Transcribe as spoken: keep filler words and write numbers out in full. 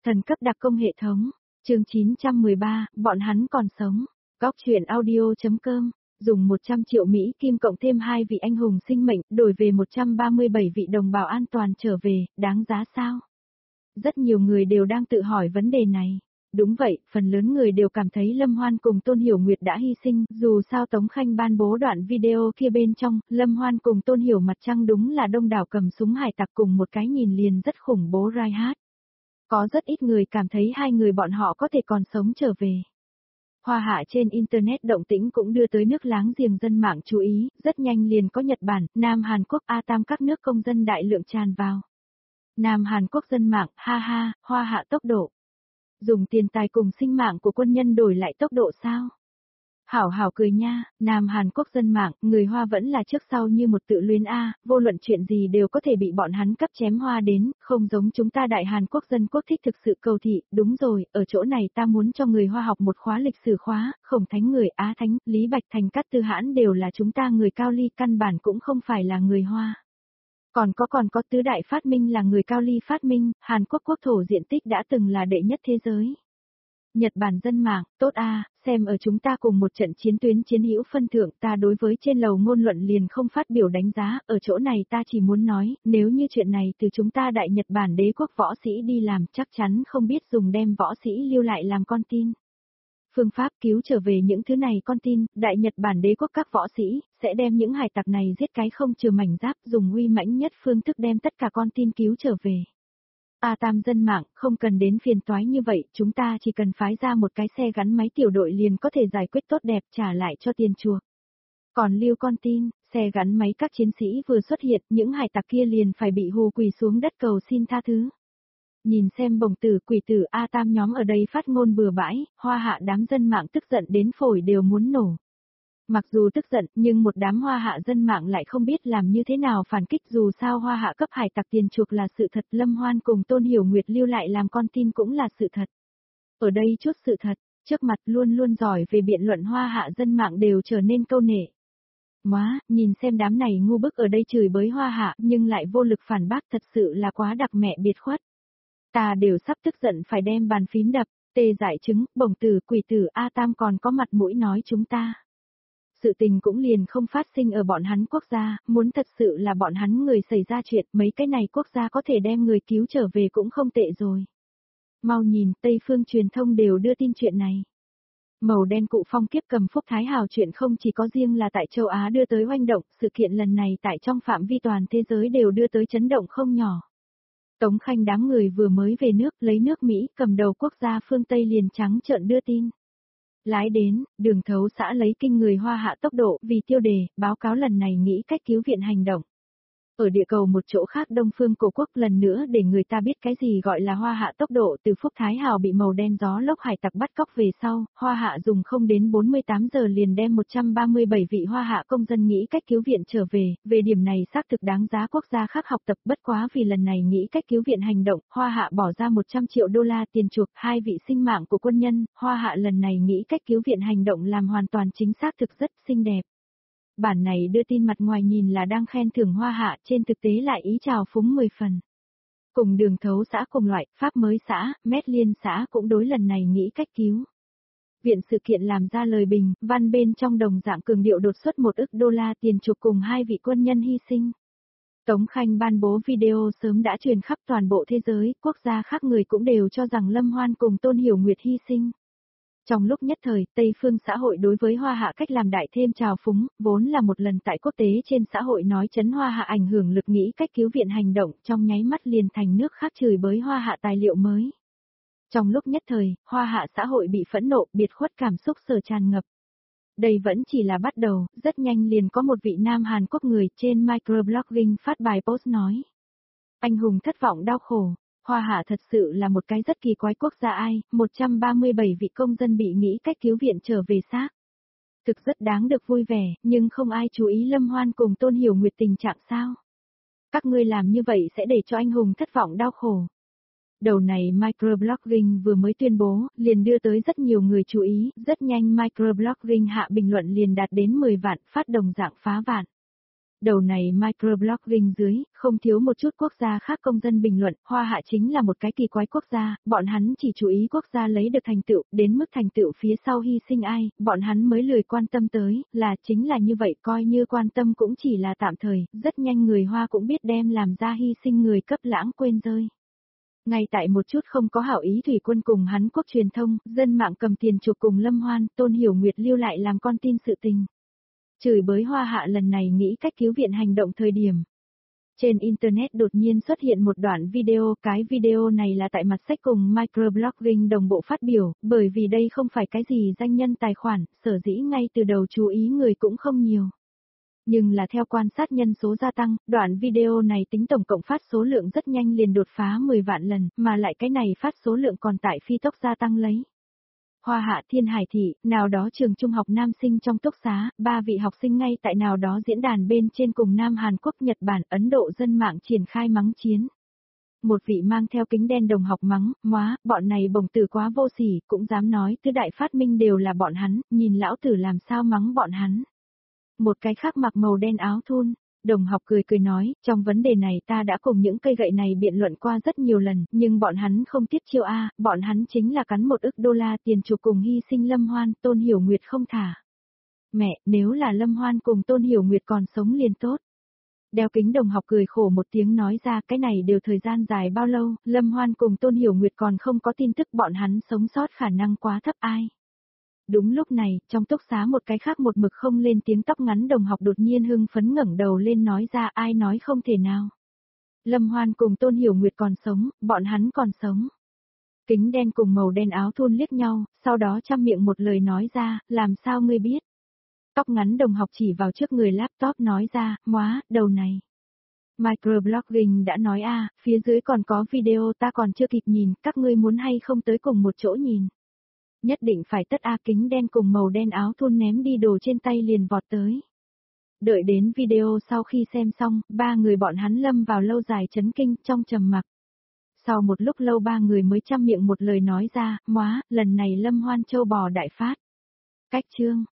Thần cấp đặc công hệ thống, chương chín trăm mười ba, bọn hắn còn sống. Góc truyện audio.com, dùng một trăm triệu Mỹ Kim cộng thêm hai vị anh hùng sinh mệnh, đổi về một trăm ba mươi bảy vị đồng bào an toàn trở về, đáng giá sao? Rất nhiều người đều đang tự hỏi vấn đề này. Đúng vậy, phần lớn người đều cảm thấy Lâm Hoan cùng Tôn Hiểu Nguyệt đã hy sinh, dù sao Tống Khanh ban bố đoạn video kia bên trong, Lâm Hoan cùng Tôn Hiểu mặt trăng đúng là đông đảo cầm súng hải tặc cùng một cái nhìn liền rất khủng bố rai hát. Có rất ít người cảm thấy hai người bọn họ có thể còn sống trở về. Hoa hạ trên Internet động tĩnh cũng đưa tới nước láng giềng dân mạng chú ý, rất nhanh liền có Nhật Bản, Nam Hàn Quốc, A Tam các nước công dân đại lượng tràn vào. Nam Hàn Quốc dân mạng, ha ha, hoa hạ tốc độ. Dùng tiền tài cùng sinh mạng của quân nhân đổi lại tốc độ sao? Hảo hảo cười nha, Nam Hàn Quốc dân mạng, người Hoa vẫn là trước sau như một tự luyến A, vô luận chuyện gì đều có thể bị bọn hắn cấp chém hoa đến, không giống chúng ta Đại Hàn Quốc dân quốc thích thực sự cầu thị, đúng rồi, ở chỗ này ta muốn cho người Hoa học một khóa lịch sử khóa, Khổng Thánh người Á Thánh, Lý Bạch Thành Cát Tư Hãn đều là chúng ta người Cao Ly, căn bản cũng không phải là người Hoa. Còn có còn có tứ đại phát minh là người Cao Ly phát minh, Hàn Quốc quốc thổ diện tích đã từng là đệ nhất thế giới. Nhật Bản dân mạng, tốt a, xem ở chúng ta cùng một trận chiến tuyến chiến hữu phân thượng, ta đối với trên lầu ngôn luận liền không phát biểu đánh giá, ở chỗ này ta chỉ muốn nói, nếu như chuyện này từ chúng ta Đại Nhật Bản đế quốc võ sĩ đi làm, chắc chắn không biết dùng đem võ sĩ lưu lại làm con tin. Phương pháp cứu trở về những thứ này con tin, Đại Nhật Bản đế quốc các võ sĩ, sẽ đem những hải tặc này giết cái không trừ mảnh giáp, dùng uy mãnh nhất phương thức đem tất cả con tin cứu trở về. A Tam dân mạng, không cần đến phiền toái như vậy, chúng ta chỉ cần phái ra một cái xe gắn máy tiểu đội liền có thể giải quyết tốt đẹp trả lại cho tiền chuộc. Còn lưu con tin, xe gắn máy các chiến sĩ vừa xuất hiện, những hải tặc kia liền phải bị hù quỳ xuống đất cầu xin tha thứ. Nhìn xem bổng tử quỷ tử A Tam nhóm ở đây phát ngôn bừa bãi, hoa hạ đám dân mạng tức giận đến phổi đều muốn nổ. Mặc dù tức giận, nhưng một đám hoa hạ dân mạng lại không biết làm như thế nào phản kích, dù sao hoa hạ cấp hải tặc tiền chuộc là sự thật, Lâm Hoan cùng Tôn Hiểu Nguyệt lưu lại làm con tin cũng là sự thật. Ở đây chút sự thật, trước mặt luôn luôn giỏi về biện luận hoa hạ dân mạng đều trở nên câu nệ. Móa, nhìn xem đám này ngu bức ở đây chửi bới hoa hạ nhưng lại vô lực phản bác, thật sự là quá đặc mẹ biệt khuất. Ta đều sắp tức giận phải đem bàn phím đập, tê dại chứng, bổng tử quỷ tử A Tam còn có mặt mũi nói chúng ta. Sự tình cũng liền không phát sinh ở bọn hắn quốc gia, muốn thật sự là bọn hắn người xảy ra chuyện, mấy cái này quốc gia có thể đem người cứu trở về cũng không tệ rồi. Mau nhìn, Tây phương truyền thông đều đưa tin chuyện này. Màu đen cụ phong kiếp cầm Phúc Thái Hào chuyện không chỉ có riêng là tại châu Á đưa tới oanh động, sự kiện lần này tại trong phạm vi toàn thế giới đều đưa tới chấn động không nhỏ. Tống Khanh đám người vừa mới về nước, lấy nước Mỹ cầm đầu quốc gia phương Tây liền trắng trợn đưa tin. Lái đến, đường thấu xã lấy kinh người hoa hạ tốc độ, vì tiêu đề, báo cáo lần này nghĩ cách cứu viện hành động. Ở địa cầu một chỗ khác Đông Phương Cổ Quốc lần nữa để người ta biết cái gì gọi là hoa hạ tốc độ, từ Phúc Thái Hào bị màu đen gió lốc hải tặc bắt cóc về sau, hoa hạ dùng không đến bốn mươi tám giờ liền đem một trăm ba mươi bảy vị hoa hạ công dân nghĩ cách cứu viện trở về, về điểm này xác thực đáng giá quốc gia khác học tập, bất quá vì lần này nghĩ cách cứu viện hành động, hoa hạ bỏ ra một trăm triệu đô la tiền chuộc hai vị sinh mạng của quân nhân, hoa hạ lần này nghĩ cách cứu viện hành động làm hoàn toàn chính xác thực rất xinh đẹp. Bản này đưa tin mặt ngoài nhìn là đang khen thưởng hoa hạ, trên thực tế lại ý chào phúng mười phần. Cùng đường thấu xã cùng loại, Pháp mới xã, Mét Liên xã cũng đối lần này nghĩ cách cứu. Viện sự kiện làm ra lời bình, văn bên trong đồng dạng cường điệu đột xuất một ức đô la tiền chuộc cùng hai vị quân nhân hy sinh. Tống Khanh ban bố video sớm đã truyền khắp toàn bộ thế giới, quốc gia khác người cũng đều cho rằng Lâm Hoan cùng Tôn Hiểu Nguyệt hy sinh. Trong lúc nhất thời, Tây phương xã hội đối với hoa hạ cách làm đại thêm trào phúng, vốn là một lần tại quốc tế trên xã hội nói chấn hoa hạ ảnh hưởng lực nghĩ cách cứu viện hành động, trong nháy mắt liền thành nước khác chửi bới hoa hạ tài liệu mới. Trong lúc nhất thời, hoa hạ xã hội bị phẫn nộ, biệt khuất cảm xúc sở tràn ngập. Đây vẫn chỉ là bắt đầu, rất nhanh liền có một vị Nam Hàn Quốc người trên microblogging phát bài post nói. Anh hùng thất vọng đau khổ. Hoa hạ thật sự là một cái rất kỳ quái quốc gia ai, một trăm ba mươi bảy vị công dân bị nghĩ cách cứu viện trở về xác. Thực rất đáng được vui vẻ, nhưng không ai chú ý Lâm Hoan cùng Tôn Hiểu Nguyệt tình trạng sao. Các ngươi làm như vậy sẽ để cho anh hùng thất vọng đau khổ. Đầu này microblogging vừa mới tuyên bố, liền đưa tới rất nhiều người chú ý, rất nhanh microblogging hạ bình luận liền đạt đến mười vạn, phát đồng dạng phá vạn. Đầu này microblogging dưới, không thiếu một chút quốc gia khác công dân bình luận, Hoa Hạ chính là một cái kỳ quái quốc gia, bọn hắn chỉ chú ý quốc gia lấy được thành tựu, đến mức thành tựu phía sau hy sinh ai, bọn hắn mới lười quan tâm tới, là chính là như vậy, coi như quan tâm cũng chỉ là tạm thời, rất nhanh người Hoa cũng biết đem làm ra hy sinh người cấp lãng quên rơi. Ngay tại một chút không có hảo ý thủy quân cùng hắn quốc truyền thông, dân mạng cầm tiền chuộc cùng Lâm Hoan, Tôn Hiểu Nguyệt lưu lại làm con tin sự tình. Chửi bới Hoa Hạ lần này nghĩ cách cứu viện hành động thời điểm. Trên Internet đột nhiên xuất hiện một đoạn video, cái video này là tại mặt sách cùng microblogging đồng bộ phát biểu, bởi vì đây không phải cái gì danh nhân tài khoản, sở dĩ ngay từ đầu chú ý người cũng không nhiều. Nhưng là theo quan sát nhân số gia tăng, đoạn video này tính tổng cộng phát số lượng rất nhanh liền đột phá mười vạn lần, mà lại cái này phát số lượng còn tại phi tốc gia tăng lấy. Hoa Hạ Thiên Hải Thị, nào đó trường trung học nam sinh trong túc xá, ba vị học sinh ngay tại nào đó diễn đàn bên trên cùng Nam Hàn Quốc, Nhật Bản, Ấn Độ dân mạng triển khai mắng chiến. Một vị mang theo kính đen đồng học mắng, móa, bọn này bổng tử quá vô sỉ, cũng dám nói tứ đại phát minh đều là bọn hắn, nhìn lão tử làm sao mắng bọn hắn. Một cái khác mặc màu đen áo thun, đồng học cười cười nói, trong vấn đề này ta đã cùng những cây gậy này biện luận qua rất nhiều lần, nhưng bọn hắn không tiếp chiêu a, bọn hắn chính là cắn một ức đô la tiền chuộc cùng hy sinh Lâm Hoan, Tôn Hiểu Nguyệt không thả. Mẹ, nếu là Lâm Hoan cùng Tôn Hiểu Nguyệt còn sống liền tốt. Đeo kính đồng học cười khổ một tiếng nói ra cái này đều thời gian dài bao lâu, Lâm Hoan cùng Tôn Hiểu Nguyệt còn không có tin tức bọn hắn sống sót khả năng quá thấp ai. Đúng lúc này, trong túc xá một cái khác một mực không lên tiếng tóc ngắn đồng học đột nhiên hưng phấn ngẩng đầu lên nói ra ai nói không thể nào. Lâm Hoan cùng Tôn Hiểu Nguyệt còn sống, bọn hắn còn sống. Kính đen cùng màu đen áo thun liếc nhau, sau đó chăm miệng một lời nói ra, làm sao ngươi biết. Tóc ngắn đồng học chỉ vào trước người laptop nói ra, móa, đầu này. Microblogging đã nói a, phía dưới còn có video ta còn chưa kịp nhìn, các ngươi muốn hay không tới cùng một chỗ nhìn. Nhất định phải tất a kính đen cùng màu đen áo thun ném đi đồ trên tay liền vọt tới. Đợi đến video sau khi xem xong, ba người bọn hắn lâm vào lâu dài chấn kinh trong trầm mặc. Sau một lúc lâu ba người mới chăm miệng một lời nói ra, móa, lần này Lâm Hoan châu bò đại phát. Cách chương.